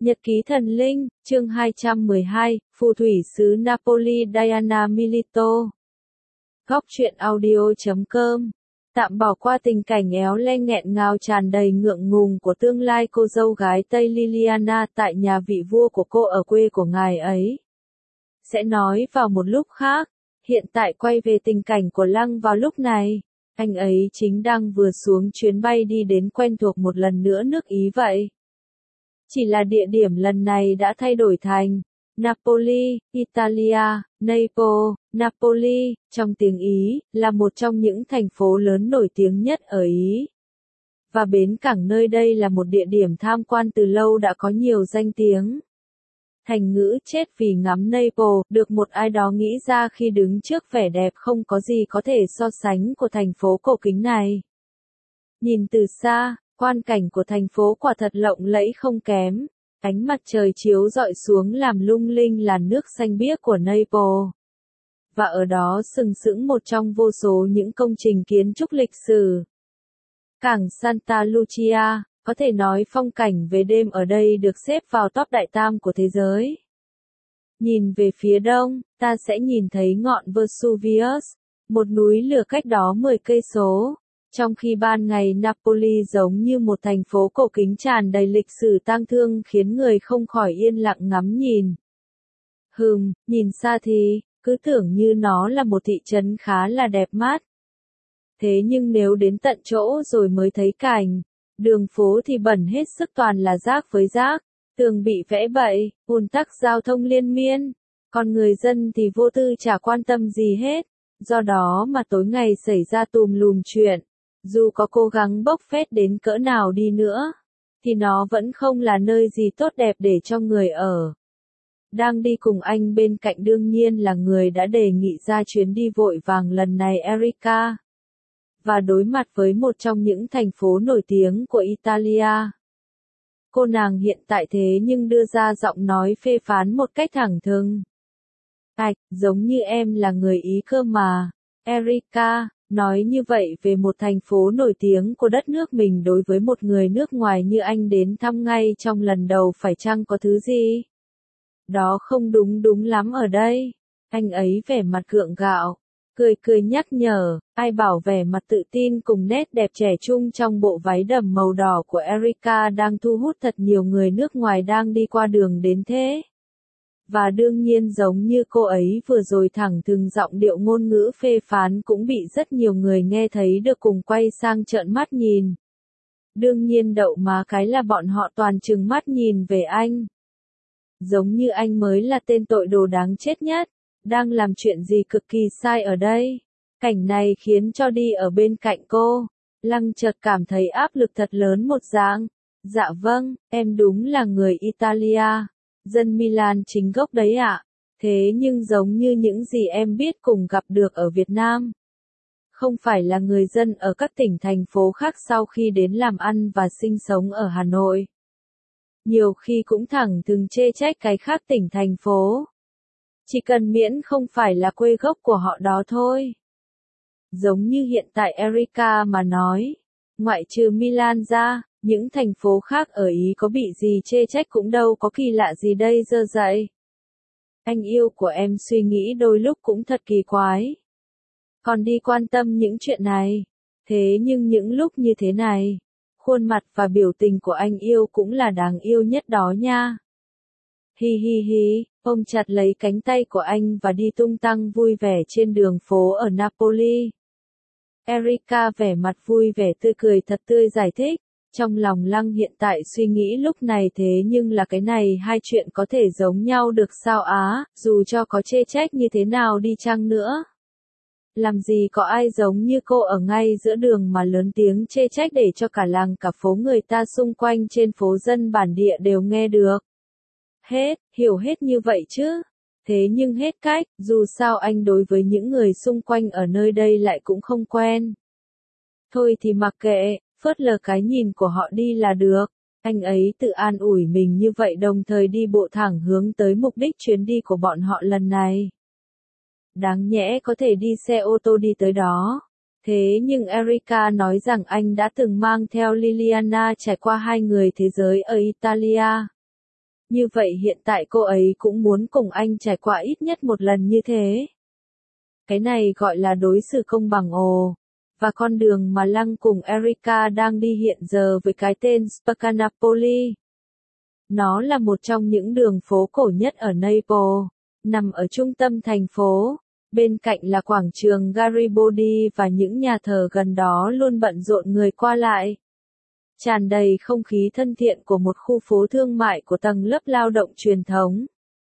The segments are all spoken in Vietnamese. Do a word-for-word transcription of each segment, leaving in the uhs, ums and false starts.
Nhật ký thần linh, chương hai trăm mười hai, phù thủy xứ Napoli Diana Milito. Góc truyện audio chấm com. Tạm bỏ qua tình cảnh éo le nghẹn ngào tràn đầy ngượng ngùng của tương lai cô dâu gái Tây Liliana tại nhà vị vua của cô ở quê của ngài ấy. Sẽ nói vào một lúc khác, hiện tại quay về tình cảnh của Lăng vào lúc này. Anh ấy chính đang vừa xuống chuyến bay đi đến quen thuộc một lần nữa nước Ý vậy. Chỉ là địa điểm lần này đã thay đổi thành Napoli, Italia. Naples, Napoli, trong tiếng Ý, là một trong những thành phố lớn nổi tiếng nhất ở Ý. Và bến cảng nơi đây là một địa điểm tham quan từ lâu đã có nhiều danh tiếng. Thành ngữ chết vì ngắm Naples được một ai đó nghĩ ra khi đứng trước vẻ đẹp không có gì có thể so sánh của thành phố cổ kính này. Nhìn từ xa, quan cảnh của thành phố quả thật lộng lẫy không kém. Ánh mặt trời chiếu rọi xuống làm lung linh làn nước xanh biếc của Naples. Và ở đó sừng sững một trong vô số những công trình kiến trúc lịch sử. Cảng Santa Lucia, có thể nói phong cảnh về đêm ở đây được xếp vào top đại tam của thế giới. Nhìn về phía đông, ta sẽ nhìn thấy ngọn Vesuvius, một núi lửa cách đó mười cây số. Trong khi ban ngày Napoli giống như một thành phố cổ kính tràn đầy lịch sử tang thương khiến người không khỏi yên lặng ngắm nhìn. Hừm, nhìn xa thì, cứ tưởng như nó là một thị trấn khá là đẹp mắt. Thế nhưng nếu đến tận chỗ rồi mới thấy cảnh, đường phố thì bẩn hết sức toàn là rác với rác, tường bị vẽ bậy, ùn tắc giao thông liên miên, còn người dân thì vô tư chả quan tâm gì hết, do đó mà tối ngày xảy ra tùm lùm chuyện. Dù có cố gắng bốc phét đến cỡ nào đi nữa, thì nó vẫn không là nơi gì tốt đẹp để cho người ở. Đang đi cùng anh bên cạnh đương nhiên là người đã đề nghị ra chuyến đi vội vàng lần này Erika. Và đối mặt với một trong những thành phố nổi tiếng của Italia. Cô nàng hiện tại thế nhưng đưa ra giọng nói phê phán một cách thẳng thừng. Ảch, giống như em là người Ý cơ mà, Erika. Nói như vậy về một thành phố nổi tiếng của đất nước mình đối với một người nước ngoài như anh đến thăm ngay trong lần đầu phải chăng có thứ gì? Đó không đúng đúng lắm ở đây. Anh ấy vẻ mặt gượng gạo, cười cười nhắc nhở, ai bảo vẻ mặt tự tin cùng nét đẹp trẻ trung trong bộ váy đầm màu đỏ của Erika đang thu hút thật nhiều người nước ngoài đang đi qua đường đến thế. Và đương nhiên giống như cô ấy vừa rồi thẳng thừng giọng điệu ngôn ngữ phê phán cũng bị rất nhiều người nghe thấy được cùng quay sang trợn mắt nhìn. Đương nhiên đậu má cái là bọn họ toàn trừng mắt nhìn về anh. Giống như anh mới là tên tội đồ đáng chết nhất, đang làm chuyện gì cực kỳ sai ở đây. Cảnh này khiến cho đi ở bên cạnh cô, Lăng chợt cảm thấy áp lực thật lớn một dạng. Dạ vâng, em đúng là người Italia. Dân Milan chính gốc đấy ạ. Thế nhưng giống như những gì em biết cùng gặp được ở Việt Nam. Không phải là người dân ở các tỉnh thành phố khác sau khi đến làm ăn và sinh sống ở Hà Nội. Nhiều khi cũng thẳng thừng chê trách cái khác tỉnh thành phố. Chỉ cần miễn không phải là quê gốc của họ đó thôi. Giống như hiện tại Erika mà nói. Ngoại trừ Milan ra. Những thành phố khác ở Ý có bị gì chê trách cũng đâu có kỳ lạ gì đây dơ dậy. Anh yêu của em suy nghĩ đôi lúc cũng thật kỳ quái. Còn đi quan tâm những chuyện này. Thế nhưng những lúc như thế này, khuôn mặt và biểu tình của anh yêu cũng là đáng yêu nhất đó nha. Hi hi hi, ôm chặt lấy cánh tay của anh và đi tung tăng vui vẻ trên đường phố ở Napoli. Erika vẻ mặt vui vẻ tươi cười thật tươi giải thích. Trong lòng Lăng hiện tại suy nghĩ lúc này thế nhưng là cái này hai chuyện có thể giống nhau được sao á, dù cho có chê trách như thế nào đi chăng nữa. Làm gì có ai giống như cô ở ngay giữa đường mà lớn tiếng chê trách để cho cả làng cả phố người ta xung quanh trên phố dân bản địa đều nghe được. Hết, hiểu hết như vậy chứ. Thế nhưng hết cách, dù sao anh đối với những người xung quanh ở nơi đây lại cũng không quen. Thôi thì mặc kệ. Phớt lờ cái nhìn của họ đi là được. Anh ấy tự an ủi mình như vậy đồng thời đi bộ thẳng hướng tới mục đích chuyến đi của bọn họ lần này. Đáng nhẽ có thể đi xe ô tô đi tới đó. Thế nhưng Erika nói rằng anh đã từng mang theo Liliana trải qua hai người thế giới ở Italia. Như vậy hiện tại cô ấy cũng muốn cùng anh trải qua ít nhất một lần như thế. Cái này gọi là đối xử công bằng ồ. Và con đường mà Lăng cùng Erica đang đi hiện giờ với cái tên Spaccanapoli. Nó là một trong những đường phố cổ nhất ở Naples, nằm ở trung tâm thành phố. Bên cạnh là quảng trường Garibaldi và những nhà thờ gần đó luôn bận rộn người qua lại. Tràn đầy không khí thân thiện của một khu phố thương mại của tầng lớp lao động truyền thống.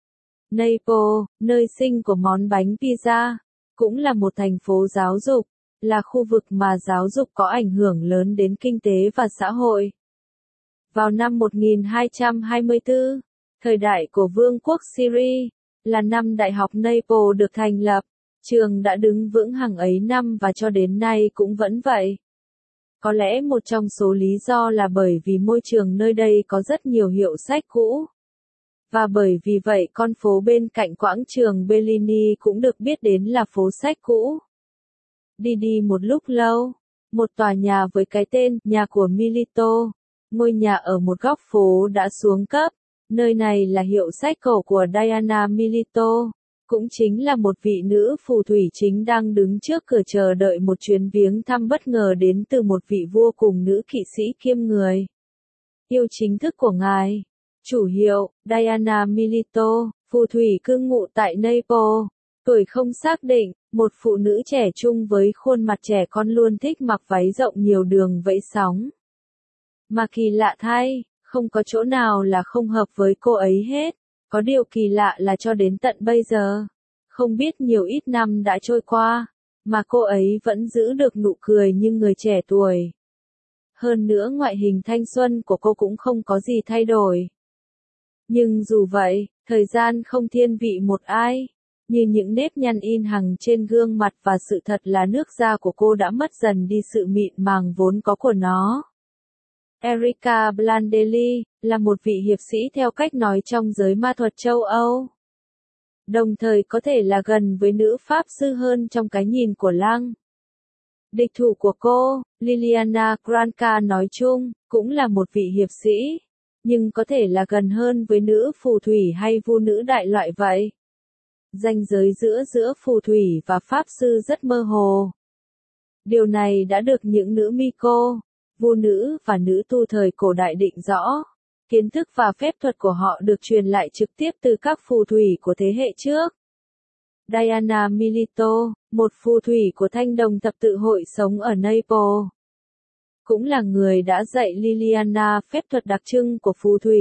Naples, nơi sinh của món bánh pizza, cũng là một thành phố giáo dục, là khu vực mà giáo dục có ảnh hưởng lớn đến kinh tế và xã hội. Vào năm một nghìn hai trăm hai mươi tư, thời đại của Vương quốc Syria, là năm Đại học Naples được thành lập, trường đã đứng vững hàng ấy năm và cho đến nay cũng vẫn vậy. Có lẽ một trong số lý do là bởi vì môi trường nơi đây có rất nhiều hiệu sách cũ. Và bởi vì vậy con phố bên cạnh quảng trường Bellini cũng được biết đến là phố sách cũ. Đi đi một lúc lâu, một tòa nhà với cái tên nhà của Milito, ngôi nhà ở một góc phố đã xuống cấp. Nơi này là hiệu sách cổ của Diana Milito, cũng chính là một vị nữ phù thủy chính đang đứng trước cửa chờ đợi một chuyến viếng thăm bất ngờ đến từ một vị vua cùng nữ kỵ sĩ kiêm người yêu chính thức của ngài. Chủ hiệu, Diana Milito, phù thủy cư ngụ tại Naples, tuổi không xác định, một phụ nữ trẻ trung với khuôn mặt trẻ con luôn thích mặc váy rộng nhiều đường vẫy sóng. Mà kỳ lạ thay, không có chỗ nào là không hợp với cô ấy hết. Có điều kỳ lạ là cho đến tận bây giờ, không biết nhiều ít năm đã trôi qua, mà cô ấy vẫn giữ được nụ cười như người trẻ tuổi. Hơn nữa ngoại hình thanh xuân của cô cũng không có gì thay đổi. Nhưng dù vậy, thời gian không thiên vị một ai, như những nếp nhăn in hằn trên gương mặt và sự thật là nước da của cô đã mất dần đi sự mịn màng vốn có của nó. Erica Blandelli, là một vị hiệp sĩ theo cách nói trong giới ma thuật châu Âu. Đồng thời có thể là gần với nữ pháp sư hơn trong cái nhìn của Lăng. Địch thủ của cô, Liliana Granca nói chung, cũng là một vị hiệp sĩ, nhưng có thể là gần hơn với nữ phù thủy hay vu nữ đại loại vậy. Ranh giới giữa giữa phù thủy và pháp sư rất mơ hồ. Điều này đã được những nữ Miko, vu nữ và nữ tu thời cổ đại định rõ. Kiến thức và phép thuật của họ được truyền lại trực tiếp từ các phù thủy của thế hệ trước. Diana Milito, một phù thủy của thanh đồng thập tự hội sống ở Naples, cũng là người đã dạy Liliana phép thuật đặc trưng của phù thủy.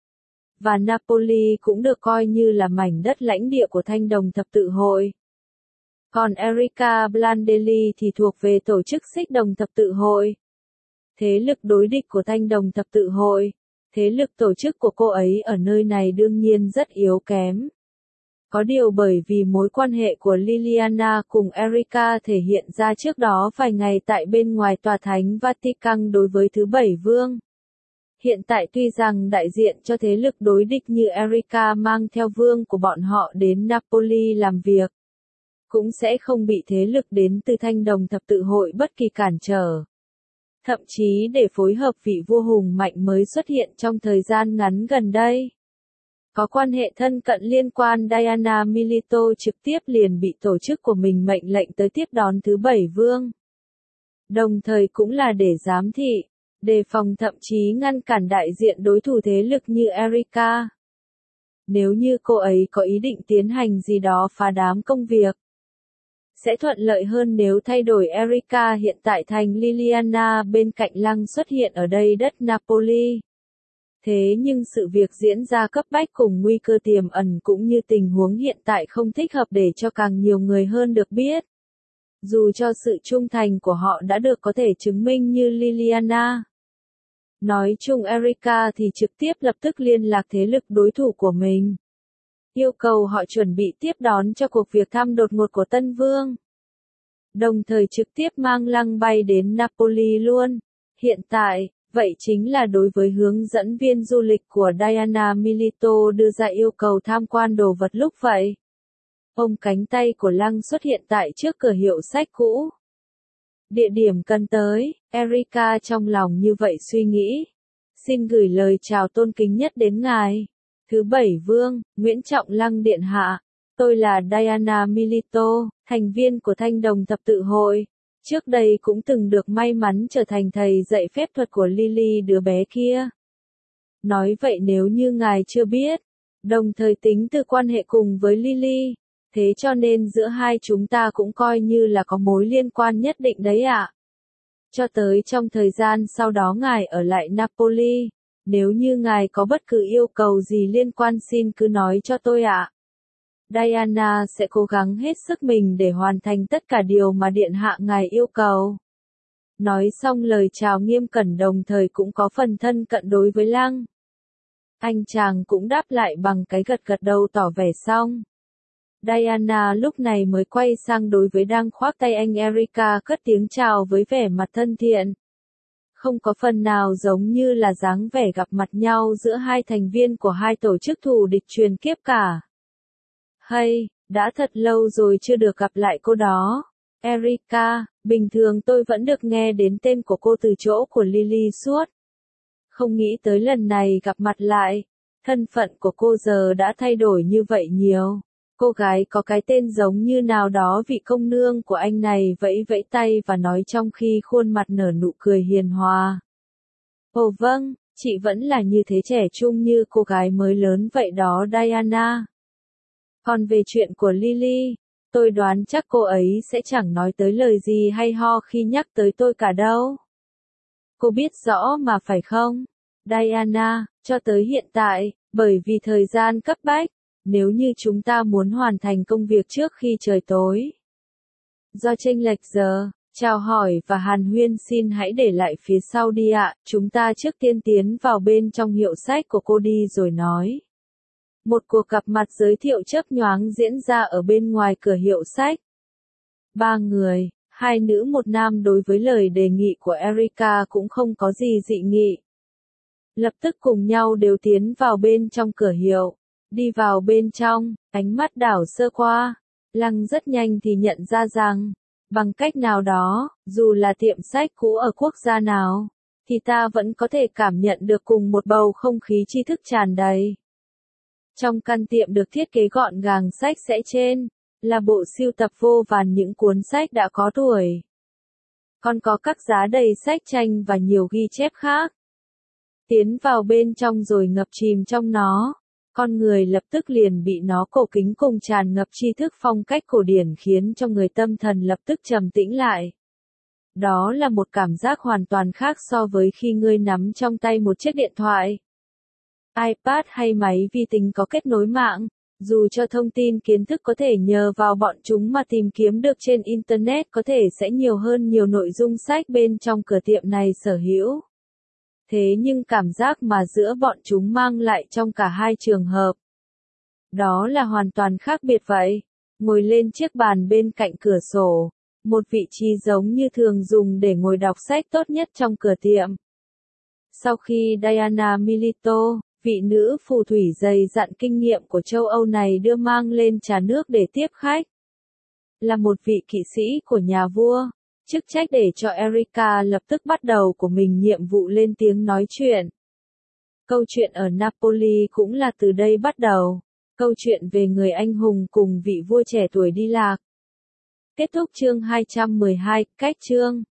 Và Napoli cũng được coi như là mảnh đất lãnh địa của thanh đồng thập tự hội. Còn Erica Blandelli thì thuộc về tổ chức xích đồng thập tự hội. Thế lực đối địch của thanh đồng thập tự hội, thế lực tổ chức của cô ấy ở nơi này đương nhiên rất yếu kém. Có điều bởi vì mối quan hệ của Liliana cùng Erica thể hiện ra trước đó vài ngày tại bên ngoài tòa thánh Vatican đối với thứ bảy vương. Hiện tại tuy rằng đại diện cho thế lực đối địch như Erica mang theo vương của bọn họ đến Napoli làm việc, cũng sẽ không bị thế lực đến từ thanh đồng thập tự hội bất kỳ cản trở. Thậm chí để phối hợp vị vua hùng mạnh mới xuất hiện trong thời gian ngắn gần đây. Có quan hệ thân cận liên quan Diana Milito trực tiếp liền bị tổ chức của mình mệnh lệnh tới tiếp đón thứ bảy vương. Đồng thời cũng là để giám thị, đề phòng thậm chí ngăn cản đại diện đối thủ thế lực như Erica. Nếu như cô ấy có ý định tiến hành gì đó phá đám công việc, sẽ thuận lợi hơn nếu thay đổi Erica hiện tại thành Liliana bên cạnh Lăng xuất hiện ở đây đất Napoli. Thế nhưng sự việc diễn ra cấp bách cùng nguy cơ tiềm ẩn cũng như tình huống hiện tại không thích hợp để cho càng nhiều người hơn được biết. Dù cho sự trung thành của họ đã được có thể chứng minh như Liliana. Nói chung Erica thì trực tiếp lập tức liên lạc thế lực đối thủ của mình. Yêu cầu họ chuẩn bị tiếp đón cho cuộc việc thăm đột ngột của Tân Vương. Đồng thời trực tiếp mang Lăng bay đến Napoli luôn. Hiện tại, vậy chính là đối với hướng dẫn viên du lịch của Diana Milito đưa ra yêu cầu tham quan đồ vật lúc vậy. Ôm cánh tay của Lăng xuất hiện tại trước cửa hiệu sách cũ. Địa điểm cần tới, Erica trong lòng như vậy suy nghĩ. Xin gửi lời chào tôn kính nhất đến ngài. Thứ bảy vương, Nguyễn Trọng Lăng Điện Hạ. Tôi là Diana Milito, thành viên của Thanh Đồng Thập Tự Hội. Trước đây cũng từng được may mắn trở thành thầy dạy phép thuật của Lily đứa bé kia. Nói vậy nếu như ngài chưa biết, đồng thời tính từ quan hệ cùng với Lily, thế cho nên giữa hai chúng ta cũng coi như là có mối liên quan nhất định đấy ạ. Cho tới trong thời gian sau đó ngài ở lại Napoli, nếu như ngài có bất cứ yêu cầu gì liên quan xin cứ nói cho tôi ạ. Diana sẽ cố gắng hết sức mình để hoàn thành tất cả điều mà điện hạ ngài yêu cầu. Nói xong lời chào nghiêm cẩn đồng thời cũng có phần thân cận đối với Lăng. Anh chàng cũng đáp lại bằng cái gật gật đầu tỏ vẻ xong. Diana lúc này mới quay sang đối với đang khoác tay anh Erica cất tiếng chào với vẻ mặt thân thiện. Không có phần nào giống như là dáng vẻ gặp mặt nhau giữa hai thành viên của hai tổ chức thù địch truyền kiếp cả. Hay, đã thật lâu rồi chưa được gặp lại cô đó. Erica, bình thường tôi vẫn được nghe đến tên của cô từ chỗ của Lily suốt. Không nghĩ tới lần này gặp mặt lại, thân phận của cô giờ đã thay đổi như vậy nhiều. Cô gái có cái tên giống như nào đó vị công nương của anh này vẫy vẫy tay và nói trong khi khuôn mặt nở nụ cười hiền hòa. Ồ vâng, chị vẫn là như thế trẻ trung như cô gái mới lớn vậy đó Diana. Còn về chuyện của Lily, tôi đoán chắc cô ấy sẽ chẳng nói tới lời gì hay ho khi nhắc tới tôi cả đâu. Cô biết rõ mà phải không? Diana, cho tới hiện tại, bởi vì thời gian cấp bách, nếu như chúng ta muốn hoàn thành công việc trước khi trời tối. Do chênh lệch giờ, chào hỏi và hàn huyên xin hãy để lại phía sau đi ạ, chúng ta trước tiên tiến vào bên trong hiệu sách của cô đi rồi nói. Một cuộc gặp mặt giới thiệu chớp nhoáng diễn ra ở bên ngoài cửa hiệu sách. Ba người, hai nữ một nam đối với lời đề nghị của Erica cũng không có gì dị nghị. Lập tức cùng nhau đều tiến vào bên trong cửa hiệu. Đi vào bên trong, ánh mắt đảo sơ qua, Lăng rất nhanh thì nhận ra rằng, bằng cách nào đó, dù là tiệm sách cũ ở quốc gia nào, thì ta vẫn có thể cảm nhận được cùng một bầu không khí tri thức tràn đầy. Trong căn tiệm được thiết kế gọn gàng sách sẽ trên, là bộ sưu tập vô vàn những cuốn sách đã có tuổi. Còn có các giá đầy sách tranh và nhiều ghi chép khác. Tiến vào bên trong rồi ngập chìm trong nó. Con người lập tức liền bị nó cổ kính cùng tràn ngập tri thức phong cách cổ điển khiến cho người tâm thần lập tức trầm tĩnh lại. Đó là một cảm giác hoàn toàn khác so với khi ngươi nắm trong tay một chiếc điện thoại, iPad hay máy vi tính có kết nối mạng, dù cho thông tin kiến thức có thể nhờ vào bọn chúng mà tìm kiếm được trên Internet có thể sẽ nhiều hơn nhiều nội dung sách bên trong cửa tiệm này sở hữu. Thế nhưng cảm giác mà giữa bọn chúng mang lại trong cả hai trường hợp, đó là hoàn toàn khác biệt vậy. Ngồi lên chiếc bàn bên cạnh cửa sổ, một vị trí giống như thường dùng để ngồi đọc sách tốt nhất trong cửa tiệm. Sau khi Diana Milito, vị nữ phù thủy dày dặn kinh nghiệm của châu Âu này đưa mang lên trà nước để tiếp khách, là một vị kỵ sĩ của nhà vua. Chức trách để cho Erica lập tức bắt đầu của mình nhiệm vụ lên tiếng nói chuyện. Câu chuyện ở Napoli cũng là từ đây bắt đầu. Câu chuyện về người anh hùng cùng vị vua trẻ tuổi đi lạc. Kết thúc chương hai trăm mười hai, cách chương.